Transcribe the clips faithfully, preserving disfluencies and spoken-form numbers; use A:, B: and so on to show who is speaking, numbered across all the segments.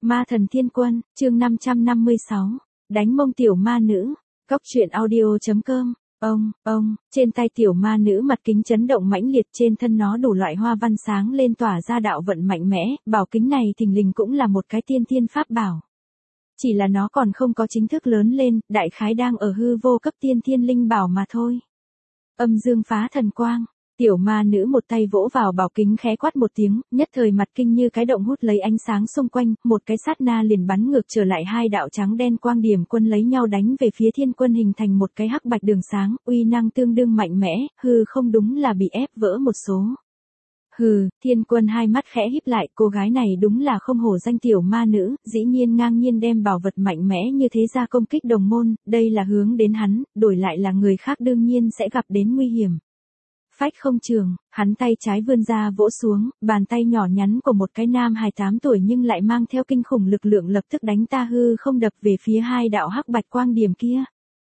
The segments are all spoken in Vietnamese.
A: Ma thần thiên quân, chương năm trăm năm mươi sáu, đánh mông tiểu ma nữ, cóc truyện audio chấm com. Ông, ông, trên tay tiểu ma nữ mặt kính chấn động mãnh liệt, trên thân nó đủ loại hoa văn sáng lên tỏa ra đạo vận mạnh mẽ, bảo kính này thình lình cũng là một cái tiên thiên pháp bảo. Chỉ là nó còn không có chính thức lớn lên, đại khái đang ở hư vô cấp tiên thiên linh bảo mà thôi. Âm dương phá thần quang. Tiểu ma nữ một tay vỗ vào bảo kính khẽ quát một tiếng, nhất thời mặt kinh như cái động hút lấy ánh sáng xung quanh, một cái sát na liền bắn ngược trở lại hai đạo trắng đen quang điểm quân lấy nhau đánh về phía thiên quân hình thành một cái hắc bạch đường sáng, uy năng tương đương mạnh mẽ, hư không đúng là bị ép vỡ một số. Hừ, thiên quân hai mắt khẽ híp lại, cô gái này đúng là không hổ danh tiểu ma nữ, dĩ nhiên ngang nhiên đem bảo vật mạnh mẽ như thế ra công kích đồng môn, đây là hướng đến hắn, đổi lại là người khác đương nhiên sẽ gặp đến nguy hiểm. Phách không trường, hắn tay trái vươn ra vỗ xuống, bàn tay nhỏ nhắn của một cái nam hài tám tuổi nhưng lại mang theo kinh khủng lực lượng lập tức đánh ta hư không đập về phía hai đạo hắc bạch quang điểm kia.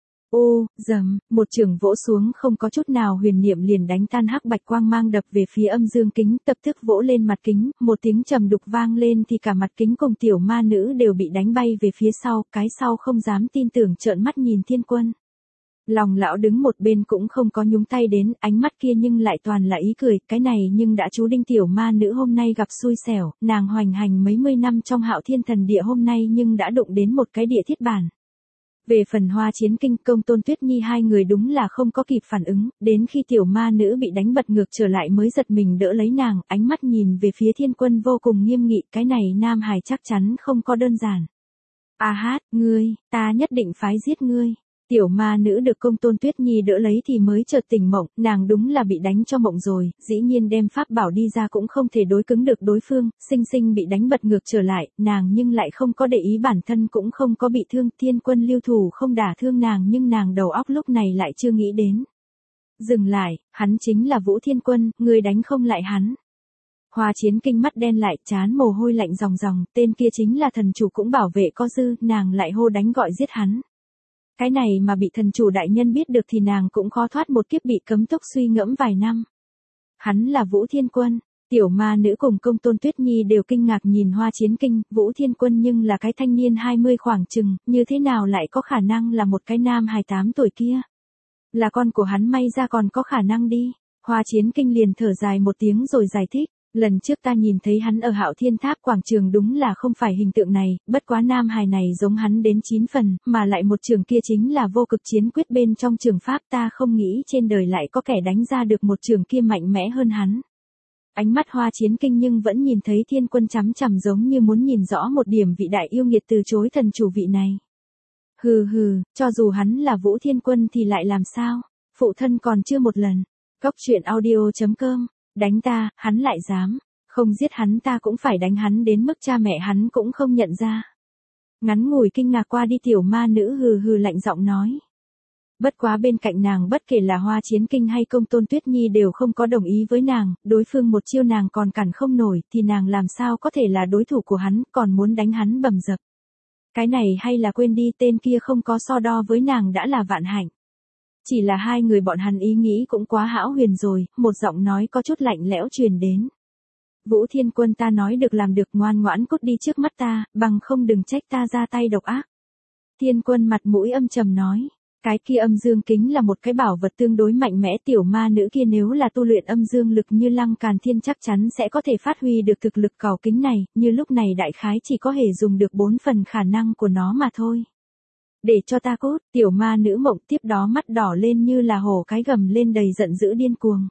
A: Ô, dầm, một trường vỗ xuống không có chút nào huyền niệm liền đánh tan hắc bạch quang mang đập về phía âm dương kính, tập tức vỗ lên mặt kính, một tiếng trầm đục vang lên thì cả mặt kính cùng tiểu ma nữ đều bị đánh bay về phía sau, cái sau không dám tin tưởng trợn mắt nhìn thiên quân. Lòng lão đứng một bên cũng không có nhúng tay đến, ánh mắt kia nhưng lại toàn là ý cười, cái này nhưng đã chú định tiểu ma nữ hôm nay gặp xui xẻo, nàng hoành hành mấy mươi năm trong Hạo Thiên Thần Địa hôm nay nhưng đã đụng đến một cái địa thiết bản. Về phần Hoa Chiến Kinh, Công Tôn Tuyết Nhi hai người đúng là không có kịp phản ứng, đến khi tiểu ma nữ bị đánh bật ngược trở lại mới giật mình đỡ lấy nàng, ánh mắt nhìn về phía thiên quân vô cùng nghiêm nghị, cái này nam hài chắc chắn không có đơn giản. A hát, ngươi, ta nhất định phái giết ngươi. Tiểu ma nữ được Công Tôn Tuyết Nhi đỡ lấy thì mới chợt tỉnh mộng, nàng đúng là bị đánh cho mộng rồi, dĩ nhiên đem pháp bảo đi ra cũng không thể đối cứng được đối phương, sinh sinh bị đánh bật ngược trở lại, nàng nhưng lại không có để ý bản thân cũng không có bị thương, thiên quân lưu thủ không đả thương nàng nhưng nàng đầu óc lúc này lại chưa nghĩ đến. Dừng lại, hắn chính là Vũ Thiên Quân, người đánh không lại hắn. Hoa Chiến Kinh mắt đen lại, chán mồ hôi lạnh ròng ròng, tên kia chính là thần chủ cũng bảo vệ có dư, nàng lại hô đánh gọi giết hắn. Cái này mà bị thần chủ đại nhân biết được thì nàng cũng khó thoát một kiếp bị cấm túc suy ngẫm vài năm. Hắn là Vũ Thiên Quân, tiểu ma nữ cùng Công Tôn Tuyết Nhi đều kinh ngạc nhìn Hoa Chiến Kinh, Vũ Thiên Quân nhưng là cái thanh niên hai mươi khoảng chừng, như thế nào lại có khả năng là một cái nam hai mươi tám tuổi kia. Là con của hắn may ra còn có khả năng đi. Hoa Chiến Kinh liền thở dài một tiếng rồi giải thích. Lần trước ta nhìn thấy hắn ở Hạo Thiên Tháp quảng trường đúng là không phải hình tượng này, bất quá nam hài này giống hắn đến chín phần, mà lại một trường kia chính là vô cực chiến quyết bên trong trường pháp, ta không nghĩ trên đời lại có kẻ đánh ra được một trường kia mạnh mẽ hơn hắn. Ánh mắt Hoa Chiến Kinh nhưng vẫn nhìn thấy thiên quân chằm chằm giống như muốn nhìn rõ một điểm vị đại yêu nghiệt từ chối thần chủ vị này. Hừ hừ, cho dù hắn là Vũ Thiên Quân thì lại làm sao, phụ thân còn chưa một lần. Cóc truyện audio chấm com. Đánh ta, hắn lại dám, không giết hắn ta cũng phải đánh hắn đến mức cha mẹ hắn cũng không nhận ra. Ngắn ngủi kinh ngạc qua đi tiểu ma nữ hừ hừ lạnh giọng nói. Bất quá bên cạnh nàng bất kể là Hoa Chiến Kinh hay Công Tôn Tuyết Nhi đều không có đồng ý với nàng, đối phương một chiêu nàng còn cản không nổi thì nàng làm sao có thể là đối thủ của hắn, còn muốn đánh hắn bầm dập. Cái này hay là quên đi, tên kia không có so đo với nàng đã là vạn hạnh. Chỉ là hai người bọn hắn ý nghĩ cũng quá hão huyền rồi, một giọng nói có chút lạnh lẽo truyền đến. Vũ Thiên Quân ta nói được làm được, ngoan ngoãn cút đi trước mắt ta, bằng không đừng trách ta ra tay độc ác. Thiên Quân mặt mũi âm trầm nói, cái kia âm dương kính là một cái bảo vật tương đối mạnh mẽ, tiểu ma nữ kia nếu là tu luyện âm dương lực như Lăng Càn Thiên chắc chắn sẽ có thể phát huy được thực lực cào kính này, như lúc này đại khái chỉ có thể dùng được bốn phần khả năng của nó mà thôi. Để cho ta cút, tiểu ma nữ mộng tiếp đó mắt đỏ lên như là hổ cái gầm lên đầy giận dữ điên cuồng.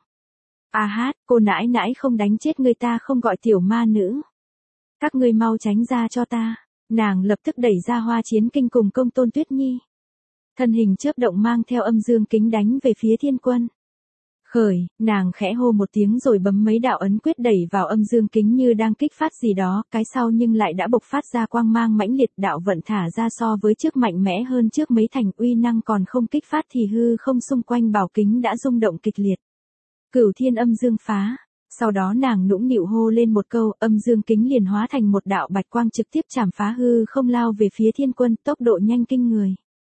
A: A hát, cô nãi nãi không đánh chết người ta không gọi tiểu ma nữ. Các ngươi mau tránh ra cho ta. Nàng lập tức đẩy ra Hoa Chiến Kinh cùng Công Tôn Tuyết Nhi. Thân hình chớp động mang theo âm dương kính đánh về phía thiên quân. Khởi, nàng khẽ hô một tiếng rồi bấm mấy đạo ấn quyết đẩy vào âm dương kính như đang kích phát gì đó, cái sau nhưng lại đã bộc phát ra quang mang mãnh liệt, đạo vận thả ra so với trước mạnh mẽ hơn trước mấy thành, uy năng còn không kích phát thì hư không xung quanh bảo kính đã rung động kịch liệt. Cửu thiên âm dương phá, sau đó nàng nũng nịu hô lên một câu, âm dương kính liền hóa thành một đạo bạch quang trực tiếp chảm phá hư không lao về phía thiên quân, tốc độ nhanh kinh người.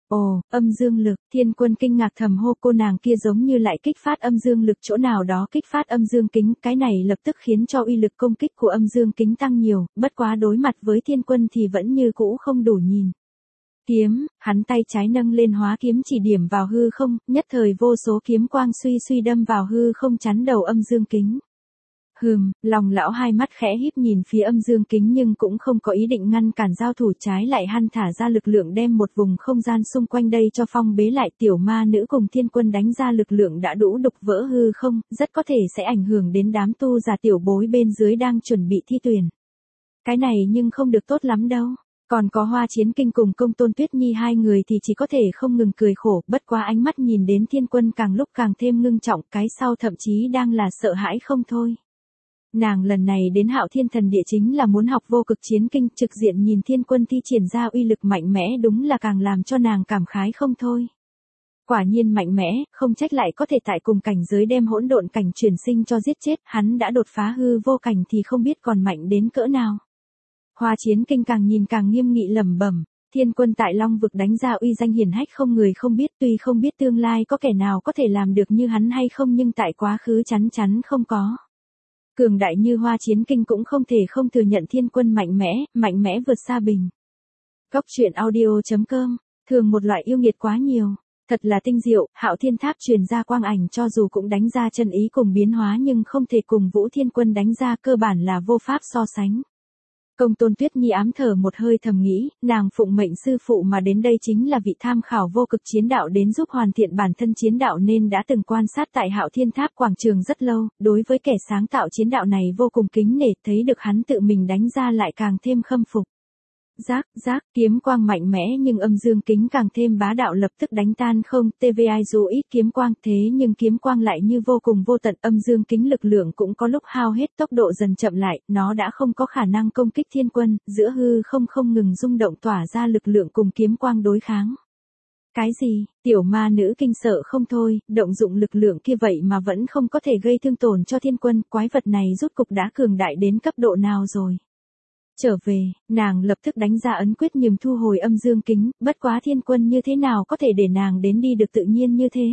A: Ồ, âm dương lực, Thiên Quân kinh ngạc thầm hô, cô nàng kia giống như lại kích phát âm dương lực chỗ nào đó, kích phát âm dương kính, cái này lập tức khiến cho uy lực công kích của âm dương kính tăng nhiều, bất quá đối mặt với Thiên Quân thì vẫn như cũ không đủ nhìn. Kiếm, hắn tay trái nâng lên hóa kiếm chỉ điểm vào hư không, nhất thời vô số kiếm quang suy suy đâm vào hư không chắn đầu âm dương kính. Hừm, lòng lão hai mắt khẽ híp nhìn phía âm dương kính nhưng cũng không có ý định ngăn cản giao thủ, trái lại hắn thả ra lực lượng đem một vùng không gian xung quanh đây cho phong bế lại. Tiểu ma nữ cùng Thiên Quân đánh ra lực lượng đã đủ đục vỡ hư không, rất có thể sẽ ảnh hưởng đến đám tu giả tiểu bối bên dưới đang chuẩn bị thi tuyển. Cái này nhưng không được tốt lắm đâu. Còn có Hoa Chiến Kinh cùng Công Tôn Tuyết Nhi hai người thì chỉ có thể không ngừng cười khổ, bất quá ánh mắt nhìn đến Thiên Quân càng lúc càng thêm ngưng trọng, cái sau thậm chí đang là sợ hãi không thôi. Nàng lần này đến Hạo Thiên Thần Địa chính là muốn học Vô Cực Chiến Kinh, trực diện nhìn Thiên Quân thi triển ra uy lực mạnh mẽ đúng là càng làm cho nàng cảm khái không thôi. Quả nhiên mạnh mẽ, không trách lại có thể tại cùng cảnh giới đem hỗn độn cảnh chuyển sinh cho giết chết, hắn đã đột phá hư vô cảnh thì không biết còn mạnh đến cỡ nào. Hoa Chiến Kinh càng nhìn càng nghiêm nghị lẩm bẩm, Thiên Quân tại Long vực đánh ra uy danh hiển hách không người không biết, tuy không biết tương lai có kẻ nào có thể làm được như hắn hay không nhưng tại quá khứ chắn chắn không có. Cường đại như Hoa Chiến Kinh cũng không thể không thừa nhận Thiên Quân mạnh mẽ, mạnh mẽ vượt xa bình. Góc truyện audio chấm com, thường một loại yêu nghiệt quá nhiều, thật là tinh diệu. Hạo Thiên Tháp truyền ra quang ảnh cho dù cũng đánh ra chân ý cùng biến hóa nhưng không thể cùng Vũ Thiên Quân đánh ra, cơ bản là vô pháp so sánh. Công Tôn Tuyết Nhi ám thở một hơi thầm nghĩ, nàng phụng mệnh sư phụ mà đến đây chính là vị tham khảo vô cực chiến đạo đến giúp hoàn thiện bản thân chiến đạo nên đã từng quan sát tại Hạo Thiên Tháp quảng trường rất lâu, đối với kẻ sáng tạo chiến đạo này vô cùng kính nể, thấy được hắn tự mình đánh ra lại càng thêm khâm phục. Giác, giác, kiếm quang mạnh mẽ nhưng âm dương kính càng thêm bá đạo lập tức đánh tan không, tvi dù ít kiếm quang thế nhưng kiếm quang lại như vô cùng vô tận, âm dương kính lực lượng cũng có lúc hao hết, tốc độ dần chậm lại, nó đã không có khả năng công kích Thiên Quân, giữa hư không không ngừng rung động tỏa ra lực lượng cùng kiếm quang đối kháng. Cái gì, tiểu ma nữ kinh sợ không thôi, động dụng lực lượng kia vậy mà vẫn không có thể gây thương tổn cho Thiên Quân, quái vật này rốt cục đã cường đại đến cấp độ nào rồi. Trở về, nàng lập tức đánh ra ấn quyết nhằm thu hồi âm dương kính, bất quá Thiên Quân như thế nào có thể để nàng đến đi được tự nhiên như thế.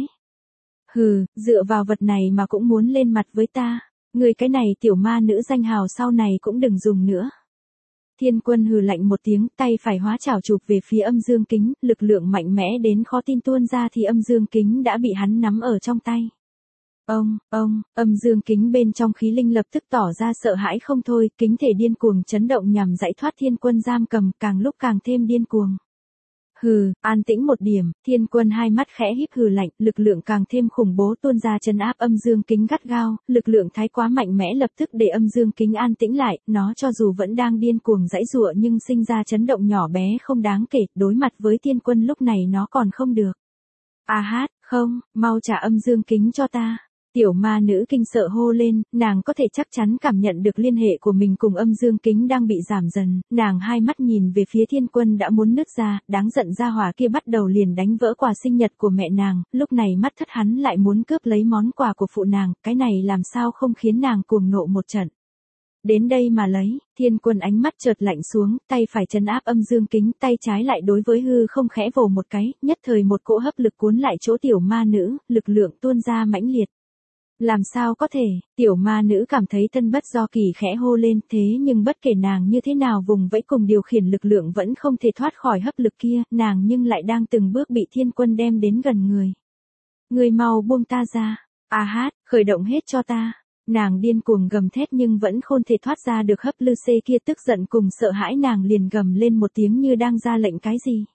A: Hừ, dựa vào vật này mà cũng muốn lên mặt với ta, người cái này tiểu ma nữ danh hào sau này cũng đừng dùng nữa. Thiên Quân hừ lạnh một tiếng, tay phải hóa chảo chụp về phía âm dương kính, lực lượng mạnh mẽ đến khó tin tuôn ra thì âm dương kính đã bị hắn nắm ở trong tay. Ông, ông, âm dương kính bên trong khí linh lập tức tỏ ra sợ hãi không thôi, kính thể điên cuồng chấn động nhằm giải thoát Thiên Quân giam cầm, càng lúc càng thêm điên cuồng. Hừ, an tĩnh một điểm, Thiên Quân hai mắt khẽ híp hừ lạnh, lực lượng càng thêm khủng bố tuôn ra trấn áp âm dương kính gắt gao, lực lượng thái quá mạnh mẽ lập tức để âm dương kính an tĩnh lại, nó cho dù vẫn đang điên cuồng giãy giụa nhưng sinh ra chấn động nhỏ bé không đáng kể, đối mặt với Thiên Quân lúc này nó còn không được. A hát, không, mau trả âm dương kính cho ta. Tiểu ma nữ kinh sợ hô lên, nàng có thể chắc chắn cảm nhận được liên hệ của mình cùng âm dương kính đang bị giảm dần, nàng hai mắt nhìn về phía Thiên Quân đã muốn nứt ra, đáng giận ra hỏa kia bắt đầu liền đánh vỡ quà sinh nhật của mẹ nàng, lúc này mắt thất hắn lại muốn cướp lấy món quà của phụ nàng, cái này làm sao không khiến nàng cuồng nộ một trận. Đến đây mà lấy, Thiên Quân ánh mắt chợt lạnh xuống, tay phải trấn áp âm dương kính, tay trái lại đối với hư không khẽ vồ một cái, nhất thời một cỗ hấp lực cuốn lại chỗ tiểu ma nữ, lực lượng tuôn ra mãnh liệt. Làm sao có thể, tiểu ma nữ cảm thấy thân bất do kỳ khẽ hô lên, thế nhưng bất kể nàng như thế nào vùng vẫy cùng điều khiển lực lượng vẫn không thể thoát khỏi hấp lực kia, nàng nhưng lại đang từng bước bị Thiên Quân đem đến gần người. Người mau buông ta ra, a hát, khởi động hết cho ta. Nàng điên cuồng gầm thét nhưng vẫn không thể thoát ra được hấp lư xê kia, tức giận cùng sợ hãi nàng liền gầm lên một tiếng như đang ra lệnh cái gì.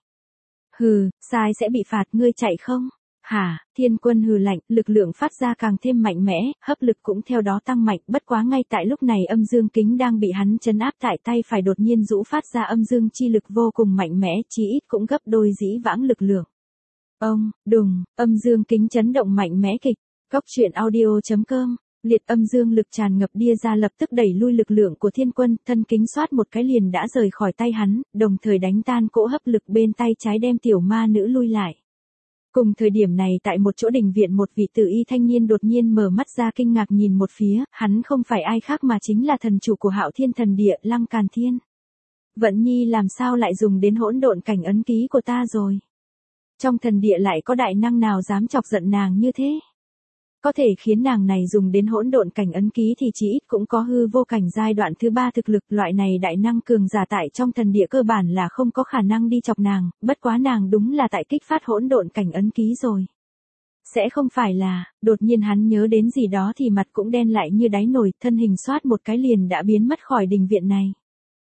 A: Hừ, sai sẽ bị phạt, ngươi chạy không? Hả, Thiên Quân hừ lạnh, lực lượng phát ra càng thêm mạnh mẽ, hấp lực cũng theo đó tăng mạnh, bất quá ngay tại lúc này âm dương kính đang bị hắn trấn áp tại tay phải đột nhiên rũ phát ra âm dương chi lực vô cùng mạnh mẽ, chí ít cũng gấp đôi dĩ vãng lực lượng. Ông, đùng, âm dương kính chấn động mạnh mẽ kịch, góc truyện audio chấm com. Liệt âm dương lực tràn ngập đi ra lập tức đẩy lui lực lượng của Thiên Quân, thân kính xoát một cái liền đã rời khỏi tay hắn, đồng thời đánh tan cỗ hấp lực bên tay trái đem tiểu ma nữ lui lại. Cùng thời điểm này tại một chỗ đình viện một vị tử y thanh niên đột nhiên mở mắt ra kinh ngạc nhìn một phía, hắn không phải ai khác mà chính là thần chủ của Hạo Thiên Thần Địa, Lăng Càn Thiên. Vận Nhi làm sao lại dùng đến hỗn độn cảnh ấn ký của ta rồi? Trong thần địa lại có đại năng nào dám chọc giận nàng như thế? Có thể khiến nàng này dùng đến hỗn độn cảnh ấn ký thì chỉ ít cũng có hư vô cảnh giai đoạn thứ ba thực lực, loại này đại năng cường giả tại trong thần địa cơ bản là không có khả năng đi chọc nàng, bất quá nàng đúng là tại kích phát hỗn độn cảnh ấn ký rồi. Sẽ không phải là, đột nhiên hắn nhớ đến gì đó thì mặt cũng đen lại như đáy nồi, thân hình xoát một cái liền đã biến mất khỏi đình viện này.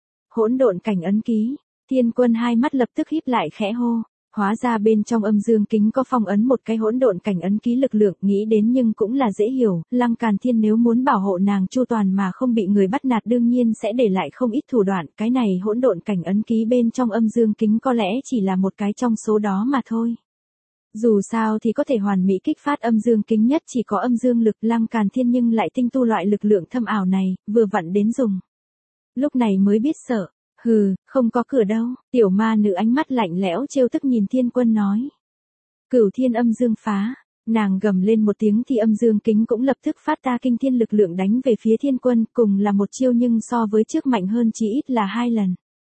A: Hỗn độn cảnh ấn ký, Thiên Quân hai mắt lập tức híp lại khẽ hô. Hóa ra bên trong âm dương kính có phong ấn một cái hỗn độn cảnh ấn ký lực lượng, nghĩ đến nhưng cũng là dễ hiểu, Lăng Càn Thiên nếu muốn bảo hộ nàng chu toàn mà không bị người bắt nạt đương nhiên sẽ để lại không ít thủ đoạn, cái này hỗn độn cảnh ấn ký bên trong âm dương kính có lẽ chỉ là một cái trong số đó mà thôi. Dù sao thì có thể hoàn mỹ kích phát âm dương kính nhất chỉ có âm dương lực, Lăng Càn Thiên nhưng lại tinh tu loại lực lượng thâm ảo này, vừa vặn đến dùng. Lúc này mới biết sợ. Hừ, không có cửa đâu, tiểu ma nữ ánh mắt lạnh lẽo trêu tức nhìn Thiên Quân nói. Cửu thiên âm dương phá, nàng gầm lên một tiếng thì âm dương kính cũng lập tức phát ra kinh thiên lực lượng đánh về phía Thiên Quân, cùng là một chiêu nhưng so với trước mạnh hơn chỉ ít là hai lần.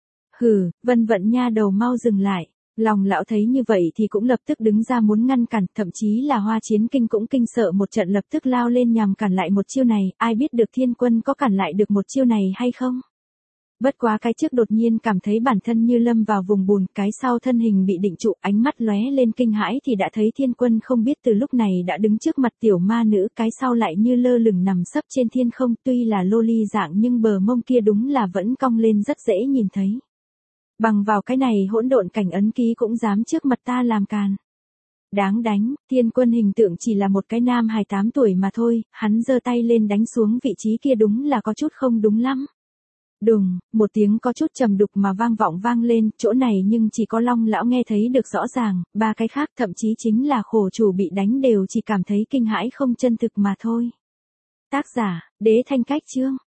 A: Hừ, Vân Vận nha đầu mau dừng lại, lòng lão thấy như vậy thì cũng lập tức đứng ra muốn ngăn cản, thậm chí là Hoa Chiến Kinh cũng kinh sợ một trận lập tức lao lên nhằm cản lại một chiêu này, ai biết được Thiên Quân có cản lại được một chiêu này hay không? Bất quá cái trước đột nhiên cảm thấy bản thân như lâm vào vùng bùn, cái sau thân hình bị định trụ, ánh mắt lóe lên kinh hãi thì đã thấy Thiên Quân không biết từ lúc này đã đứng trước mặt tiểu ma nữ, cái sau lại như lơ lửng nằm sấp trên thiên không, tuy là lô ly dạng nhưng bờ mông kia đúng là vẫn cong lên rất dễ nhìn thấy. Bằng vào cái này hỗn độn cảnh ấn ký cũng dám trước mặt ta làm càn. Đáng đánh, Thiên Quân hình tượng chỉ là một cái nam hài tám tuổi mà thôi, hắn giơ tay lên đánh xuống vị trí kia đúng là có chút không đúng lắm. Đùng, một tiếng có chút trầm đục mà vang vọng vang lên, chỗ này nhưng chỉ có Long lão nghe thấy được rõ ràng, ba cái khác thậm chí chính là khổ chủ bị đánh đều chỉ cảm thấy kinh hãi không chân thực mà thôi. Tác giả, Đế Thanh Cách Chương.